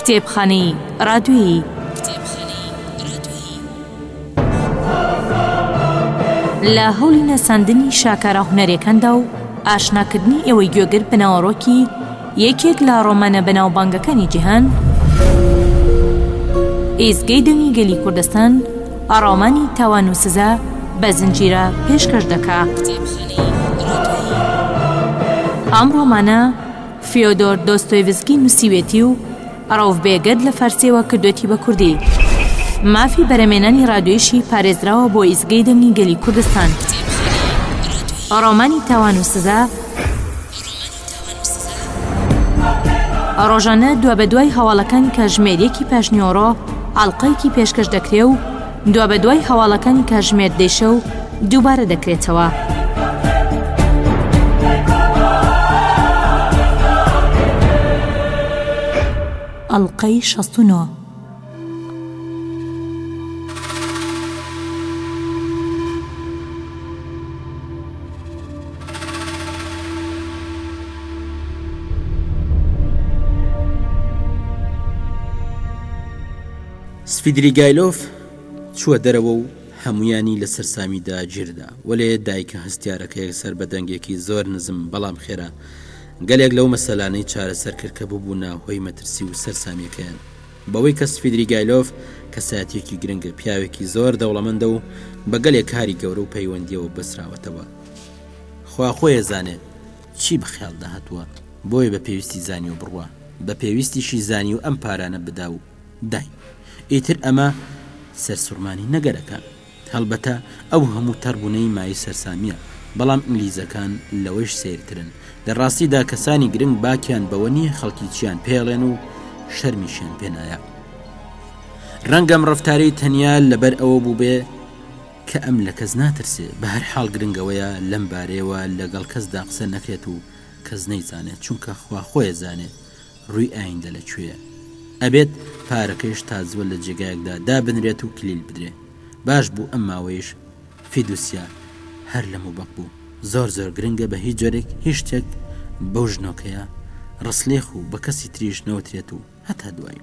کتێبخانەی ڕادیۆیی لە هەوڵی نەساندنی شاکارە هونەرەکاندا و ئاشناکردنی ئێوەی گوێگر بناوەڕۆکی یەکێک لە ڕۆمانە بەناوبانگەکانی جیهان، ئێزگەی دەنگی گەلی کوردستان ڕۆمانی تاوان و سزا بە زنجیرە پێشکەش دەکا. ئەم ڕۆمانە فیۆدۆر دۆستۆیڤسکی نووسیوێتی و ڕەوڤبێگەد لە فارسیەوە کردوێتی بە کوردی. مافی بەرەمێنانی ڕادیۆییشی پارێزراوە بۆ ئیزگەی دەنگی گەلی کوردستان. ڕۆمانی تاوان و سزا ڕۆژانە دوا بە دوای هەواڵەکانی کاتژمێرێکی پاشنیۆڕۆ ئاڵقەیەکی پێشکەش دەکرێ و دوا بە دوای هەواڵەکانی کاتژمێر دێشە و دووبارە دەکرێتەوە. ئەڵقەی 69. سفیدریگایلۆف چووە دەرەوە و هەمویانی لە سەرسامیدا گیردا، وەلێ دایکە هەستیارەکەیەک سەر بە دەنگێکی زۆر نزم بەڵام خێرا گەلێک لەو مەسەلانەی چارەسەر کرد کە بوو ناوهۆی مەترسی و سەرسامیەکەیان. بەوەی کە سفیدریگایلۆف کەسایەتێکی گرنگە، پیاوێکی زۆر دەوڵەمەندە و بە گەلێک کاری گەورە و پەیوەندیەوە بەسراوەتەوە. خوا خۆیە زانێت چی بەخیاڵ داهاتووە، بۆیە بە پێویستی زانی و بڕوە، بە پێویستیشی زانی و ئەم پارانە بدا و دای. ئیتر ئەمە سەرسوڕمانی نەگەرەکان، هەڵبەتە ئەو هەموو تەڕبوونەی مای سەرسامیە، بەڵام ئینگلیزەکان لەوەش سیرترن. دەڕاستیدا کەسانی گرنگ باکیان بەوە نییە خەڵکی چیان پێڵێن و شەرمیشیان پێنایە. ڕەنگەم ڕەفتارەی تەنیا لەبەر ئەوە بوو بێ کە ئەم لە کەس ناترسێ، بە هەر حاڵ گرنگەوەیە لەم بارەیەوە لەگەڵ کەسدا قسە نەکرێت و کەس نەیزانێت، چونکە خوا خۆیە زانێت ڕووی ئایندە لەکوێیە. ئەبێت پارەکەیش تازوە لە جێگایەکدا دابنرێت و کلیل بدرێ. باش بوو ئەم ماوەیش فیدوسیا هەر لە موبەق بوو، زۆر گرنگە بە هیچ جۆرێک هیچ شتێک بەو ژنۆکەیە ڕسلێخ و بە کەسی تریش نەوترێت و هەتا دوایی.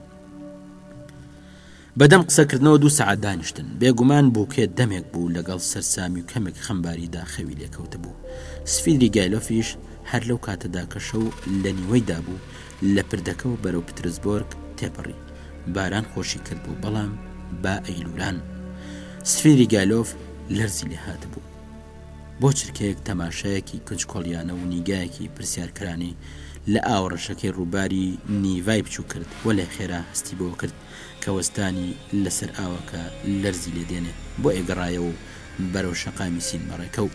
بەدەم قسەکردنەوە 2 سەعات دانیشتن. بێگومان بووکێت دەمێک بوو لەگەڵ سەرسامی و کەمێک خەمباریدا خەوی لێکەوتە بوو. سفیدریگایلۆفیش هەر لەو کاتەدا کە شەو لە نیوەیدا بوو لە پردەکەەوە بەرەو پترسبۆرگ تێپەڕی. باران خۆشی کرد بوو، بەڵام با ئەیلولان. سفیدریگایلۆف لەرزی لێ هات بوو. بۆ چرکەیەک تەماشایەکی کنجکۆڵیانە و نیگایەکی پرسیارکرانی لە ئاوڕەشەکەی ڕووباری نیڤای بچوو کرد، وە لە خێرا هەستی بۆ کرد کە وەستانی لەسەر ئاوەکە لەرزی لێدێنێ. بۆ ئێگەڕایە و بەرەو شەقامی سین بەڕێکەوت.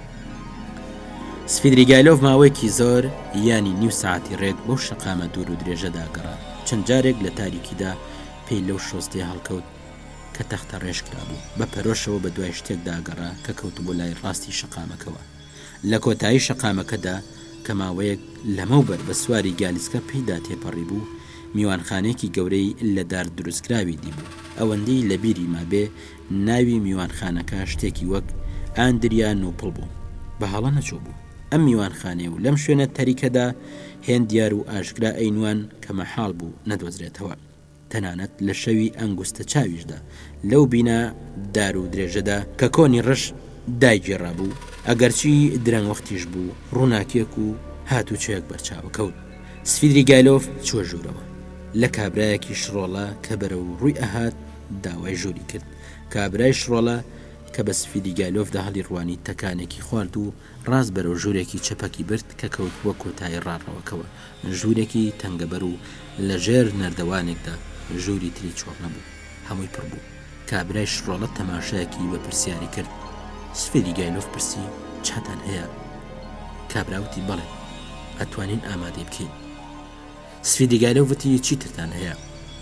سفیدریگایلۆف ماوەیەکی زۆر یانی نیو ساعتی ڕێک بۆ شەقامە دوور و درێژەدا گەڕا. چەند جارێک لە تاریکیدا پێی لەو شۆستەی هەڵکەوت کە تەختە ڕێژکرا بوو، بە پەرۆشەوە بە دوای شتێکدا گەڕا کە کەوت بۆ لای ڕاستی شەقامەکەوە. لە کۆتایی شەقامەکەدا کە ماوەیەک لەمەوبەر بە سواری گالیسکە پێیدا تێپەڕی بوو، میوانخانەیەکی گەورەی لە دار دروستکراوی دیبوو. ئەوەندەی لە بیری مابێ ناوی میوانخانەکە شتێکی وەک ئاندریا نوپڵ بوو، بە هەڵە نەچوو بوو. ئەم میوانخانەیە و لەم شوێنە تەریکەدا هێندیار و ئاشکرا ئەینوان کە مەحاڵ بوو نەدۆزرێتەوە. تەنانەت لە شەوی ئەنگوستە چاویشدا لەو بینە دار و درێژەدا کە کۆنی ڕەش دایگێڕا بوو، ئەگەرچی درەنگ وەختیش بوو، ڕووناکێک و هاتوچەیەک بەرچاوە کەوت. سفیدریگایلۆف چوە ژوورەوە لە کابرایەکی شڕۆڵە کە بەرە و ڕووی ئەهات داوای ژووری کرد. کابرای شڕۆڵە کە بە سفیدریگایلۆفدا هەڵی ڕوانی تەکانێکی خوارد و ڕاست بەرەو ژوورێکی چەپەکی برد کە کەوت وە کۆتایی ڕاڕەوەکەوە. ژوورێکی تەنگەبەر و لە ژێر نەردەوانێکدا ژووری تری چۆڵ نەبوو، هەمووی پڕ بوو. کابرای شڕۆڵە تەماشایەکی بە پرسیاری کرد. سفیدریگایلۆف پرسی چاتان هەیە؟ کابراوتی بەڵێ، ئەتوانین ئامادەی بکەین. سفیدریگایلۆف وتی چیترتان هەیە؟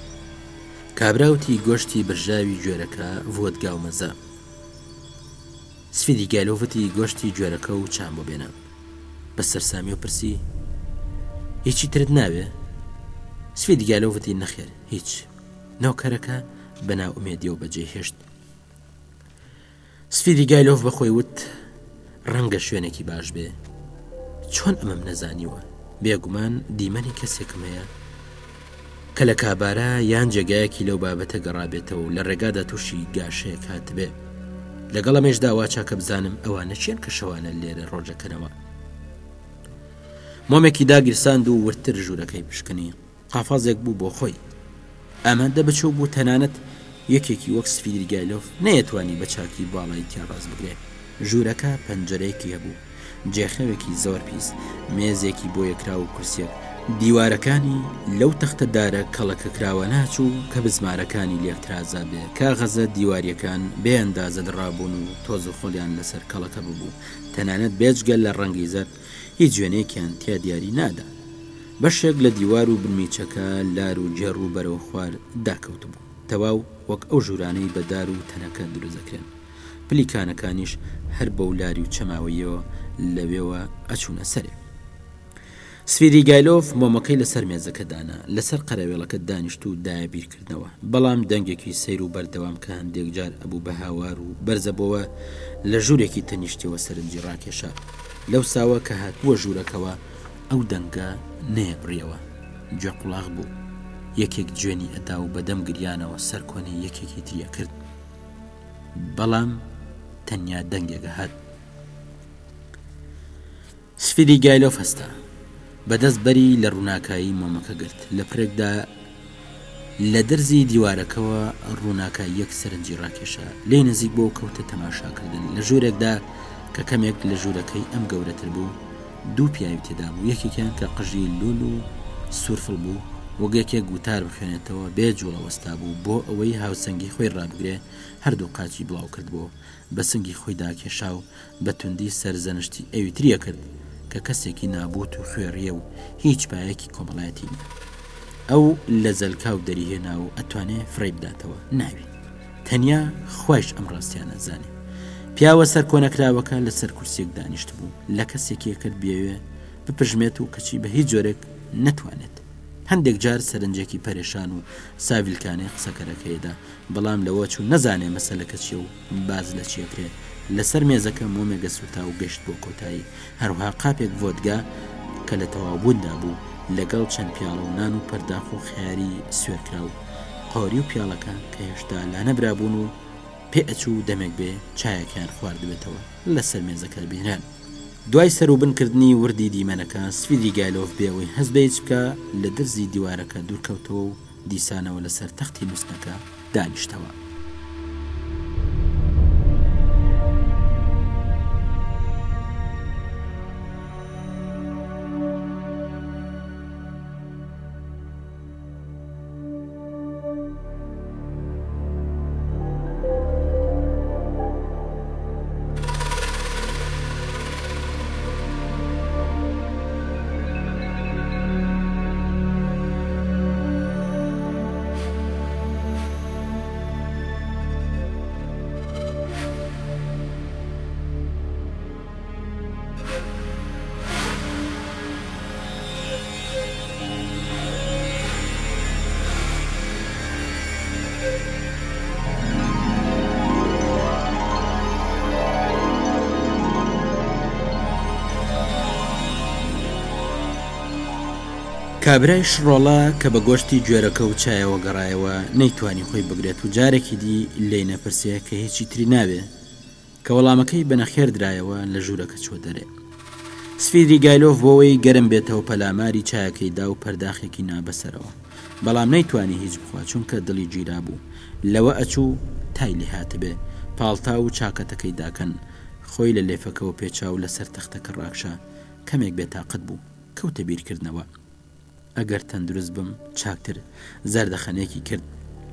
کابراوتی گۆشتی برژاوی گوێرەکە ڤۆدگا و مەزە. سفیدریگایلۆف وتی گۆشتی گوێرەکە و چام بۆ بێنە. بە سەرسامی و پرسی هیچی ترت ناوێ؟ سفیدریگایلۆف وتی نەخێر هیچ. ناوکەرەکە بەناو ئومێدیەوە بەجێ هێشت. سفیدریگایلۆف بەخۆی وت ڕەنگە شوێنێکی باش بێ. چۆن ئەمەم نەزانیوە؟ بێگومان دیمەنی کەسێکم هەیە. کە لە کابارە یان جێگایەکی لەو بابەتە گەڕابێتەوە لە ڕێگادا تووشی گاشەیە کاتبێ لەگەڵ ئەمێشدا وا چاکە بزانم ئەوانە چیان کە شەوانە لێرە ڕۆژەکەنەوە. مۆمێکی داگیرساند و ورتر ژوورەکەی پشکنی قافازێک بوو بۆ خۆی. ئەمەندە بچوو بوو تەنانەت یەکێکی وەک سفیدریگایلۆف نەیەتوانی بە چاکی باڵای تیا ڕاست بگرێت. ژوورەکە پەنجەرەیەکی هەبوو، جێخەوێکی زۆر پیس، مێزێکی بۆ یەکرا و کورسێک، دیوارەکانی لەو تەختەدارە کەڵەکە کراوە ناچوو کە بزمارەکانی لێکترازا بێ، کاغەزە دیواریەکان بێ ئەندازە دڕابوون و تۆز و خۆلیان لەسەر کەڵەکە ببوو. تەنانەت بێجگەل لە ڕەنگی زەر هیچ جوێنێکیان تیا دیاری نادا. بەشێک لە دیوار و بنمیچەکە لار و جێڕ و بەرەو خوار داکەوت بوو، تەواو وەک ئەو ژوورانەی بەدار و تەنەکە دروزەکرێن. پلیکانەکانیش هەر بەو لاری و چەماوەیەوە لەوێوە ئەچوونە سەرێ. سفیدریگایلۆف مۆمەکەی لەسەر مێزەکەدانا، لەسەر قەرەوێڵەکە دانیشت و دایە بیرکردنەوە، بەڵام دەنگێکی سیر و بەردەوام کە هەندێک جار ئەبوو بە هاوار و بەرزەبەوە لە ژوورێکی تەنیشتەوە سەرنجی ڕاکێشا. لەو ساوە کە هاتووە ژوورەکەوە ئەو دەنگە نەیەبڕیەوە، گوێ قوڵاق بوو. یەکێک جوێنی ئەدا و بەدەم گریانەوە سەر کۆنەی یەکێکی تریە کرد، بەڵام تەنیا دەنگێکە هات. سفیدریگایلۆف هەستا، بەدەست بەری لە ڕووناکایی مۆمەکە گرت. لە پرێکدا لە دەرزی دیوارەکەەوە ڕووناکای یەک سەرنجی ڕاکێشا، لێ نزیک بۆ کەوتە تەماشاکردن. لە ژوورێکدا کە کەمێک لە ژوورەکەی ئەم گەورەتر بوو، دوو پیاوی تێدا بوو، یەکێکیان کە قژی لول و سوورفڵ بوو، وەگەکێک گوتار بخوێنێتەوە بێ جوڵەوەستا بوو بۆ ئەوەی هاوسەنگی خۆی ڕابگرێ. هەردوو قاچی بڵاو کردبوو، بە سنگی خۆیدا کێشا و بە توندی سەرزەنشتی ئەوی تریە کرد کە کەسێکی نابوت و خوێڕیە و هیچ پایەکی کۆمەڵایەتی نیە. ئەو لە زەلکاو دەریهێنا و ئەتوانێ فڕێ بداتەوە، ناوی تەنیا خۆش ئەم ڕاستیانە زانێ. پیاوە سەر کۆنەکراوەکە لەسەر کورسێک دانیشت بوو، لە کەسێکی کرد بێوێ بپژمێت و کەچی بە هیچ جۆرێک نەتوانێت. هەندێک جار سەرنجێکی پەرێشان و ساویلکانەی قسەکەرەکەیدا، بەڵام لەوە چوو نەزانێ مەسەلەکە چیە و باز لە چیەکرێ. لەسەر مێزەکە مۆمێگە سوتا و گەشت بۆ کۆتایی، هەروها قاپێک ڤۆدگا کە لە تەواوبووندا بوو لەگەڵ چەند پیاڵە و نان و پەرداخ و خیاری سوێرکرا و قۆری و پیاڵەکە کە هێشتا لا نەبرابوون و پێ ئەچوو دەمێک بێ چایەکیان خواردبێتەوە لەسەر مێزەکە بینران. دوای سەروبنکردنی وردی دیمەنەکە سفیدریگایلۆف بێەوەی هەست بێت بکە لە دەرزی دیوارەکە دوورکەوتەوە و دیسانەوە لەسەر تەختی نووسنەکە دانیشتەوە. کابرای شڕۆڵە کە بە گۆشتی گوێرەکە و چایەوە گەڕایەوە نەیتوانی خۆی بگرێت و جارێکی دی لێی نەپرسێ کە هیچی تری نابێ، کە وەڵامەکەی بەنەخێر درایەوە لە ژوورەکە چۆ دەرێ. سفیدریگایلۆف بۆەوەی گەرم بێتەوە پەلاماری چایەکەیدا و پەرداخێکی نابەسەرەوە، بەڵام نەیتوانی هیچ بخوا چونکە دڵی گیرا بوو. لەوە ئەچوو تای لێ هاتبێ، پاڵتا و چاکەتەکەی داکەن، خۆی لە لێفەکەەوە پێچاو لەسەر تەختەکە ڕاکشا. کەمێک بێتاقەت بوو، کەوتە بیرکردنەوە. ئەگەر تەندروست بم چاکتر زەردەخەنێکی کرد.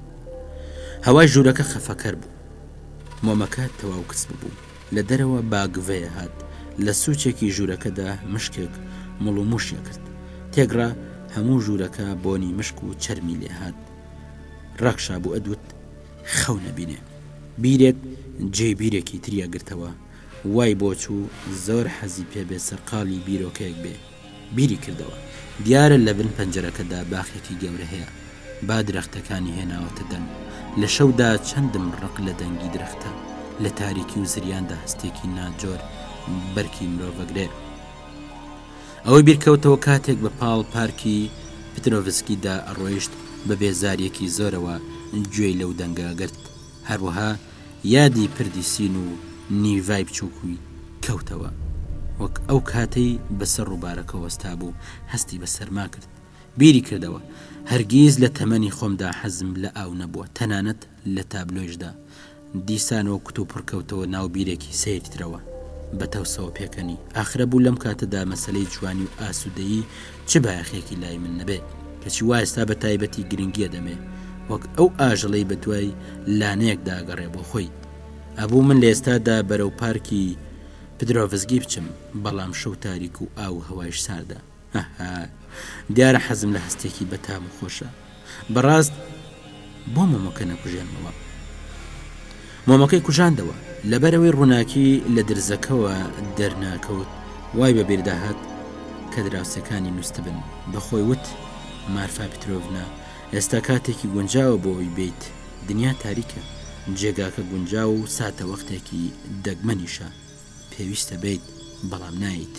هەوای ژوورەکە خەفەکەر بوو، مۆمەکە تەواو کەس بوو. لە دەرەوە باگڤەیە هات، لە سوچێکی ژوورەکەدا مشکێک مڵ و موشیە کرد، تێگڕا هەموو ژوورەکە بۆنی مشک و چەرمی لێ هات. ڕەکشا بوو ئەدوت خەو نەبینێ. بیرێک جێ بیرێکی تریە گرتەوە، وای بۆچوو زۆر حەزی پێبێ سەرقاڵی بیرۆکەیەک بێ. بیری کردەوە دیارە لە بن پەنجەرەکەدا باخێکی گەورە هەیە، با درەختەکانی هێناوەتە دەن. لە شەودا چەندم ڕق لە دەنگی درەختە، لە تاریکی و زریاندا هەستێکی ناجۆر بەرکی مرۆڤەگرێ. ئەوەی بیرکەوتەوە کاتێک بە پاڵ پارکی پترۆڤسکیدا ئەڕۆیشت بە بێزاریەکی زۆرەوە گوێی لەو دەنگاگرت. هەروەها یادی پردی سین و نیڤای بچووکوی کەوتەوە. وەک ئەو کاتەی بەسەر ڕووبارەکە وەستا بوو هەستی بە سەرما کرد. بیری کردەوە هەرگیز لە تەمەنی خۆمدا حەزم لە ئاو نەبووە، تەنانەت لە تابلۆیشدا. دیسانەوە کوت و پڕکەوتەوە ناو بیرێکی سیرترەوە بە تەوسەوە پێکەنی. ئاخرە بوو لەم کاتەدا مەسەلەی جوانی و ئاسوودەیی چ بایەخێکی لای من نەبێ، کەچی وا ئێستا بە تایبەتی گرنگیە دەمێ وەک ئەو ئاژەڵەی بە دوای لانەیەکدا گەڕێ بۆ خۆی. ئەبوو من لە ئێستادا بەرەو پارکی پدرۆڤزگی بچم، بەڵام شەو تاریک و ئاو هەوایش ساردا. دیارە حەزم لە هەستێکی بەتام و خۆشە. بەڕاست بۆ مۆمەکە نەکوژێنمەوە. مۆمەکەی کوژاندەوە لەبەرەوەی ڕووناکی لە درزەکەوە دەرناکەوت. وای بە بیرداهات کە دراوسەکانی نووسە بن. بەخۆی وت مارفا پیترۆڤنا ئێستا کاتێکی گونجاوە بۆ ئەوی بیت. دنیا تاریکە، جێگاکە گونجاو و ساتە وەختێکی دەگمەنیشە. پێویستە بیت بەڵام نایت.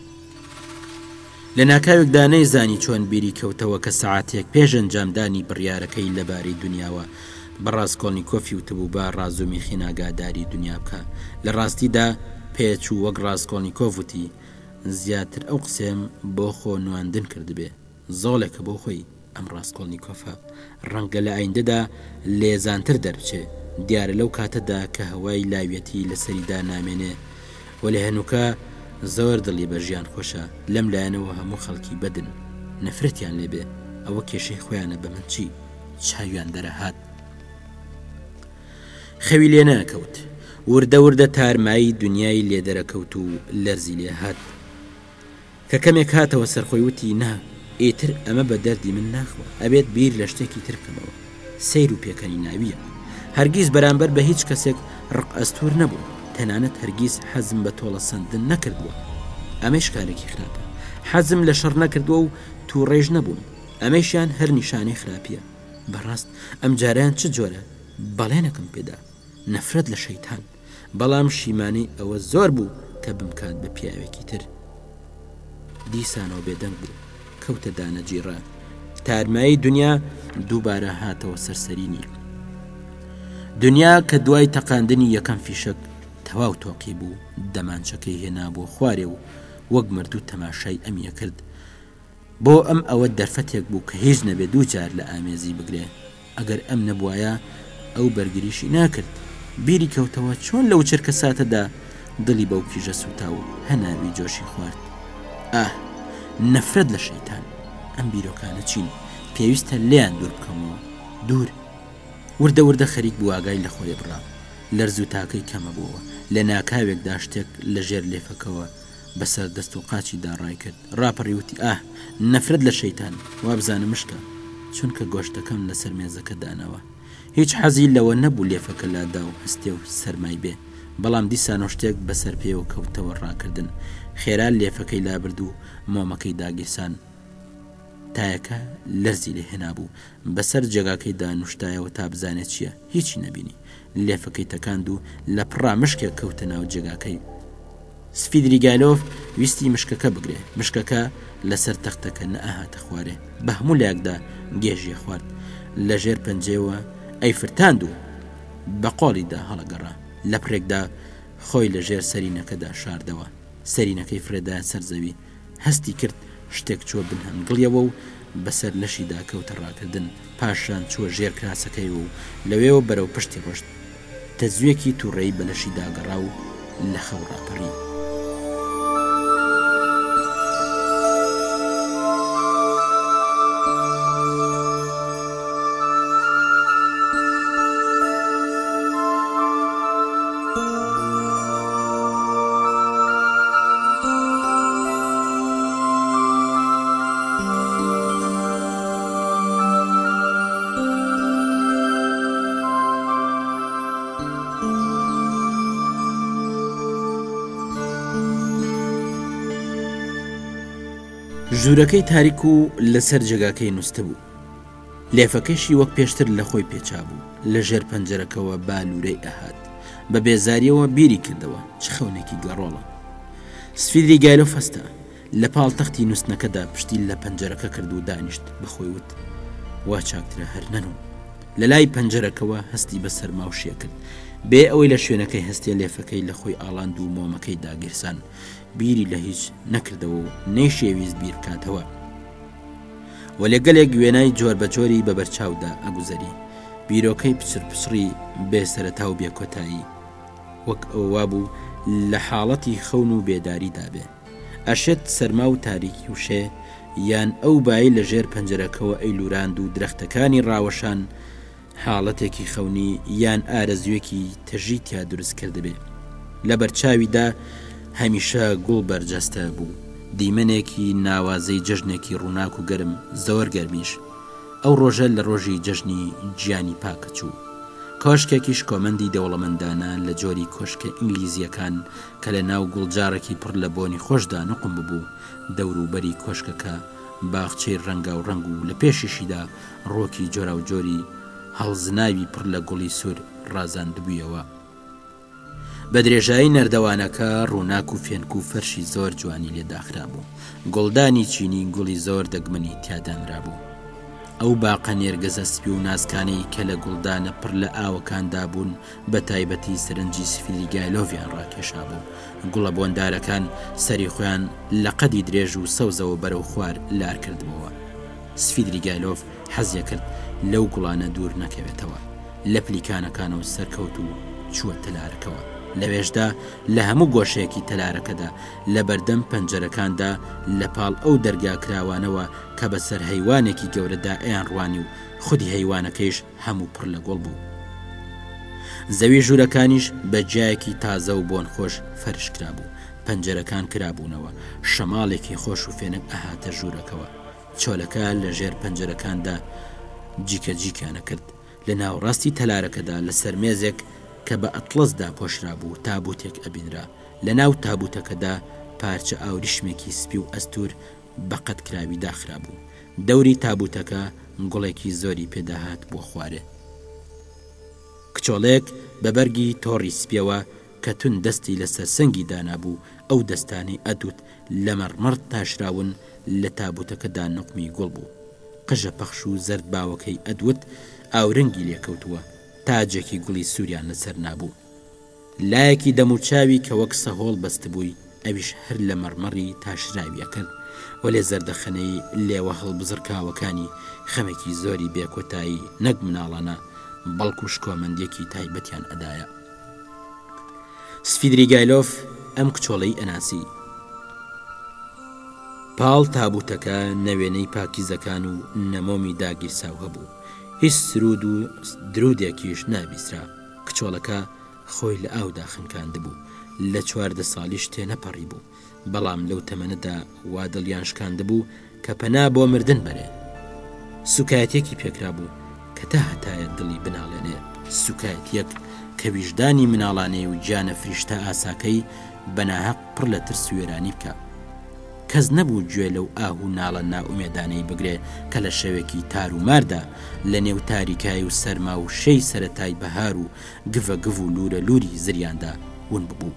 لە ناکاوێکدا نەیزانی چۆن بیری کەوتەوە کە سەعاتێک پێش ئەنجامدانی بڕیارەکەی لەباری دنیاوە بە ڕاستکۆڵنیکۆفی وتبوو بە ڕازومیخی ناگاداری دنیا بکە. لە ڕاستیدا پێچوو وەک ڕاستکۆڵنیکۆف وتی زیاتر ئەو قسێم بۆ خۆ نواندن کردبێ. زۆڵێکە بۆ خۆی ئەم ڕاستکۆڵنیکۆفە ڕەنگە لە ئایندەدا لێزانتر دەربچێ. دیارە لەو کاتەدا کە هەوای لاوێتی لەسەریدا نامێنێ و لە هەنووکە زۆر دڵی بە ژیان خۆشە. لەم لایەنەوە هەموو خەڵکی بەدن نەفرەتیان لێبێ. ئەوە کێشەی خۆیانە بە من چی چاویان دەرەهات. خەوی لێ ناکەوت. وردە وردە تارمایی دنیای لێ دەرەکەوت و لەرزی لێ هات. کە کەمێک هاتەوە سەرخۆی وتی نا ئیتر ئەمە بە دەردی من ناخوە، ئەبێت بیر لە شتێکی تر بکەمەوە. سیر و پێکەنی ناویە. هەرگیز بەرامبەر بە هیچ کەسێک ڕق ئەستور نەبوو، تەنانەت هەرگیز حەزم بە تۆڵە سندن نەکردووە. ئەمەش کارێکی خراپە. حەزم لە شەڕ نەکردووە و تووڕێژ نەبووم. ئەمەشیان هەر نیشانەی خراپیە. بەڕاست ئەم جاریان چ جۆرە بەڵێنەکەم پێدا نەفرەت لە شەیتان. بەڵام شیمانی ئەوە زۆر بوو کە بمکات بە پیاوێکی تر. دیسانەوە بێدەنگ بوو کەوتە دانەجیڕە. تارمایی دنیا دووبارە هاتەوە سەرسەرینی. دنیا کە دوای تەقاندنی یەکەم فیشک تەواو تۆقی بوو، دەمانچەکەی هێنا بۆ خوارێ و وەک مردوو تەماشای ئەمیە کرد. بۆ ئەم ئەوە دەرفەتێک بوو کە هیچ نەبێ دوو جار لە ئامێزی بگرێ. ئەگەر ئەم نەبوایە ئەو بەرگریشی ناکرد. بیری کەوتەوە چۆن لەو چرکە ساتەدا دڵی بەو کیژە سوتا و هەناوی جۆشی خوارد. نەفرەت لە شەیتان. ئەم بیرۆکانە چین؟ پێویستە لیان دوور بکەمەوە. دوور. وردە وردە خەریک بوو ئاگای لە خۆی بڕا. لەرز و تاکەی کەمە بووەوە. لە ناکاوێکدا شتێک لە ژێر لێفەکەوە بەسەر دەست و قاچی داڕای کرد. ڕاپەڕیوتی نەفرەت لە شەیتان. وا بزانم مشکە چونکە گۆشتەکەم لەسەر مێزەکە دانەوە. هیچ حەزی لەوە نەبوو لێفەکە لادا و هەستێ و سەرمای بێ. بەڵام دیسانۆ شتێک بەسەر پێوە کەوتەوە ڕاکردن. خێرا لێفەکەی لابرد و مۆمەکەی داگیرسان. تایەکە لەرزی لێ هێنا بوو. بەسەر جێگاکەی دانوشتایەوە تا بزانێت چییە. هیچی نەبینی. لێفەکەی تەکاند و لە پڕا مشکێک کەوتە ناو جێگاکەی. سفیدریگالۆف ویستی مشکەکە بگرێ. مشکەکە لەسەر تەختەکە نەئاهاتە خوارێ. بە هەموو لایەکدا گێژیە خوارد. لە ژێر پەنجەوە ئەی فرتاند و بە قۆڵیدا هەڵەگەڕا. لە پرێکدا خۆی لە ژێر سەرینەکەدا شاردەوە. سەرینەکەی فرێدا سەرزەوی. هەستی کرد شتێک چوە بنهەنگڵیەوە و بەسەر لەشیدا کەوتە ڕاکردن. پاشان چوە ژێر کراسەکەی و لەوێەوە بەرەو پشتی ڕۆشت. تەزویەکی تووڕێی بە لەشیدا گەڕا و لە خەو ڕاپەڕی. ژوورەکەی تاریک و لەسەر جێگاکەی نووسە بوو. لێفەکەشی وەک پێشتر لە خۆی پێچا بوو. لە ژێر پەنجەرەکەوە بالوورەی ئەهات. بە بێزاریەوە بیری کردەوە چ خەونێکی گەڕۆڵە. سفیدری گایلۆف هەستا. لە پاڵ تەختی نووسنەکەدا پشتی لە پەنجەرەکە کرد و دانیشت. بەخۆی وت وا چاکترە هەر نەنوو لە لای پەنجەرەکەوە هەستی بە سەرماوشیە کرد بێ ئەوەی لە شوێنەکەی هەستێ لێفەکەی لە خۆی ئاڵاند و مۆمەکەی داگیرسان بیری لە هیچ نەکردەوە و نەیشێویست بیر بکاتەوە و لەگەلێک وێنای جۆر بە جۆری بە بەرچاودا ئەگوزەری بیرۆکەی پچر پچڕی بێسەرەتا و بێکۆتایی وەک ئەووا بوو لە حاڵەتی خەون و بێداریدا بێ ئەشێت سەرما و تاریکی وشێ یان ئەو بای لە ژێر پەنجەرەکەەوە ئەیلوراند و درەختەکانی ڕاوەشان حاڵەتێکی خەونی یان ئارەزوێکی تەژی تیا دروست کردبێ لە بەرچاویدا هەمیشە گوڵ بەرجەستە بوو دیمەنێکی ناوازەی جەژنێکی ڕووناک و گەرم زۆر گەرمیش ئەو ڕۆژە لە ڕۆژی جەژنی گیانی پاکە چوو کۆشکێکیش کۆمەندی دەوڵەمەندانە لە جۆری کۆشکە ئینگلیزیەکان کە لە ناو گوڵجارێکی پڕ لە بۆنی خۆشدا نقم ببوو دەوروبەری کۆشکەکە باخچەی ڕەنگا و ڕەنگ و لە پێشیشیدا ڕۆکی جۆرا و جۆری هەڵزناوی پڕ لە گوڵی سوور ڕازاندبوویەوە بە درێژایی نەردەوانەکە ڕووناک و فێنک و فەرشی زۆر جوانی لێداخرا بوو گوڵدانی چینی گوڵی زۆر دەگمەنی تیادانرا بوو ئەو باقە نێرگەزە سپی و نازکانەی کە لە گوڵدانە پڕ لە ئاوەکاندا بوون بە تایبەتی سەرنجی سفیلی گایلۆڤیان ڕاکێشا بوو گوڵە بۆندارەکان سەری خۆیان لە قەدی درێژ و سەوزەوە بەرەو خوار لار کردبەوە سفیدری گایلۆڤ حەزیە کرد لەو گوڵانە دوور نەکەوێتەوە لە پلیکانەکانەوە سەرکەوت و چووە تەلارەکەوە لەوێشدا لە هەموو گۆشەیەکی تەلارەکەدا لە بەردەم پەنجەرەکاندا لە پاڵ ئەو دەرگا کراوانەوە کە بەسەر هەیوانێکی گەورەدا ئەیان ڕوانی و خودی هەیوانەکەیش هەموو پڕ لە گۆڵ بوو زەوی ژوورەکانیش بە جایەکی تازە و بۆن خۆش فەرش کرابوو پەنجەرەکان کرابوونەوە شەماڵێکی خۆش و فێنک ئەهاتە ژوورەکەوە چۆلەکە لە ژێر پەنجەرەکاندا جیکە جیکانە کرد لە ناوڕاستی تەلارەکەدا لەسەر مێزێک کە بە ئەتڵەسدا پۆشرا بوو تابوتێک ئەبینرا لە ناو تابوتەکەدا پارچە ئاوریشمێکی سپی و ئەستور بەقەت کراوی داخرا بوو دەوری تابوتەکە گوڵێکی زۆری پێداهات بۆ خوارێ کچۆڵێک بە بەرگی تۆڕی سپیەوە کە تون دەستی لەسەر سەنگی دانابوو ئەو دەستانی ئەدوت لە مەڕمەڕ تاشراون لە تابوتەکەدا نقمی گوڵ بوو قژە پەخش و زەرد باوەکەی ئەدوت ئاورنگی لێکەوتووە تاجێکی گوڵی سووریان لەسەر نابوو لایەکی دەموچاوی کە وەک سەهۆڵ بەستبووی ئەویش هەر لە مەڕمەڕی تاشراویە کرد وەلێ زەردەخەنەی لێوە هەڵبزرکاوەکانی خەمێکی زۆری بێکۆتایی نەک مناڵانە بەڵکو شکۆمەندێکی تایبەتیان ئەدایە سفیدری گایلۆف ئەم کچۆڵەی ئەناسی پاڵ تابوتەکە نەوێنەی پاکیزەکان و نەمۆمی داگیرساو هەبوو هیچ سرود و درودێکیش نابیسرا کچۆڵەکە خۆی لە ئاودا خنکاندبوو لە 14 ساڵیش تێنەپەڕی بوو بەڵام لەو تەمەنەدا وا دڵیان شکاندبوو کە پەنا بۆ مردن بەرێ سوکایەتێکی پێکرا بوو کە تا هەتایە دڵی بناڵێنێ سوکایەتێک کە ویژدانی مناڵانەی و گیانە فریشتە ئاساکەی بەناهەق پڕ لە ترس وێرانی بکە کەس نەبوو گوێ لەو ئاهوو ناڵە ناومێدانەی بگرێ کە لە شەوێکی تار و ماردا لە نێو تاریکای و سەرما و شەی سەرەتای بەهار و گڤە گڤ و لورە لوری زریاندا ون ببوو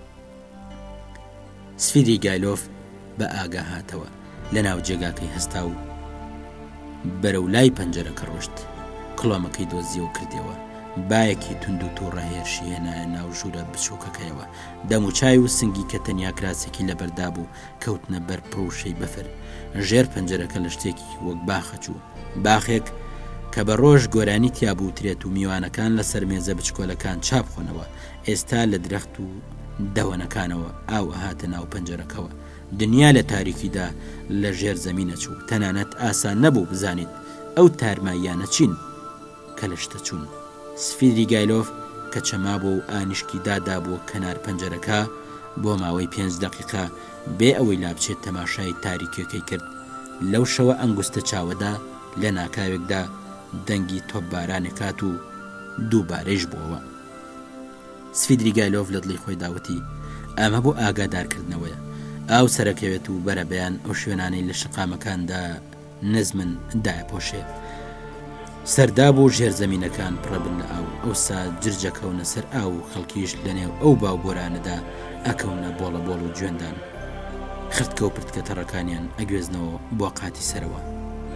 سفیدری گایلۆف بە ئاگا هاتەوە لە ناو جێگاکەی هەستا و بەرەو لای پەنجەرەکە ڕۆشت کڵۆمەکەی دۆزیە و کردەوە بایەکی تونند و تووڕەهێرشی هێنایە ناو ژوورە بچووکەکەیەوە دەموچای و سنگی کە تەنیا کراسێکی لەبەردا بوو کەوتنە بەر پڕوشەی بەفر ژێر پەنجەرەکە لە شتێکی وەک باخە چوو باخێک کە بە ڕۆژ گۆرانی تیابوو ترێت و میوانەکان لەسەر مێزە بچکۆلەکان چاپ خۆنەوە ئێستا لە درەخت و دەوەنەکانەوە ئاو ئەهاتە ناو پەنجەرەکەوە دنیا لە تاریکیدا لە ژێر زەمینە چوو تەنانەت ئاسان نەبوو بزانیت ئەو تارماییانە چین کە لە شتە چوون سفیدری گایلۆف کە چەما بۆ و ئانیشکی دادابووە کەنار پەنجەرەکە بۆ ماوەی 5 دقیقا بێ ئەوەی لابچێت تەماشای تاریکیەکەی کرد لەو شەوە ئەنگوستە چاوەدا لە ناکاوێکدا دەنگی تۆپ بارانێکات و دووبارەیش بووەوە سفیدری گایلۆف لە دڵی خۆی داوتی ئەمە بۆ ئاگادارکردنەوەیە ئاو سەرەکەوێت و بەرە بەیان ئەو شوێنانەی لە شقامەکاندا نزمن دایپۆشێ سەردا بۆ ژێرزەمینەکان پڕەبن لە ئاو ئەوسا جرجەکەونە سەر ئاو و خەڵکیش لەنێو ئەو باوبۆرانەدا ئەکەونە بۆڵە بۆڵ و گوێندان خردکە و پرتکە تەڕەکانیان ئەگوێزنەوە بۆ قاتی سەرەوە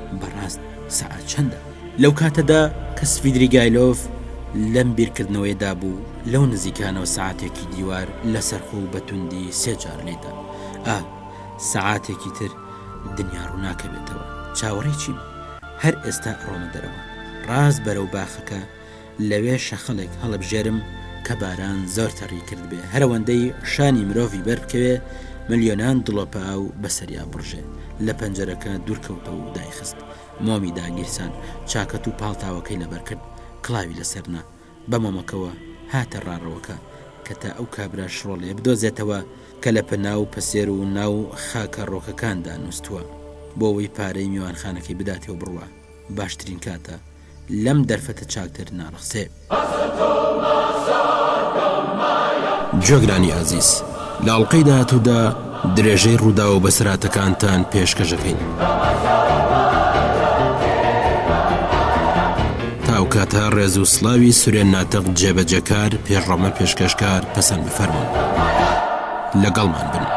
بەڕاست سەعات چەندە؟ لەو کاتەدا کە سڤیدریگایلۆف لەم بیرکردنەوەیدا بوو لەو نزیکانەوە سەعاتێکی دیوار لەسەر خۆ بە توندی 3 جار لێدا. سەعاتێکی تر دنیا ڕووناکە بێتەوە. چاوەڕێی چیم؟ هەر ئێستا ڕۆمە دەرەوە ڕاست بەرەو باخەکە، لەوێ شەخەڵێک هەڵبژێرم کە باران زۆر تەڕی کرد بێ، هەرەوەندەی شانی مرۆڤی بەربکەوێ ملیۆنان دڵۆپا و بەسەریا بڕژێ. لە پەنجەرەکە دوورکەوتەوە و دایخست، مۆمی داگیرسان، چاکەت و پاڵتاوەکەی لەبەر کرد، کڵاوی لەسەرنا بە مۆمەکەوە هاتە ڕاڕەوەکە کە تا ئەو کابرا شڕۆڵێ بدۆزێتەوە کە لە پەناو پەسێر و ناو خاکە ڕۆکەکاندا نووسووە بۆ ئەوەی پارەی میوانخانەکەی بداتێ و بڕوە. باشترین کاتە لەم دەرفەتە چاکتر ناڕخسێ. جۆگرانی ئازیز، لە ئەڵلقەی داهاتوودا درێژەی ڕوودا و بەسەراتەکانتان پێشکەشەکەین. تاوکاتە ڕێز و سڵاوی سورێن ناتەق جێبەجەکار، پێشڕەمە، پێشکەشکار پەسەند بفەرمون. لەگەڵمان بن.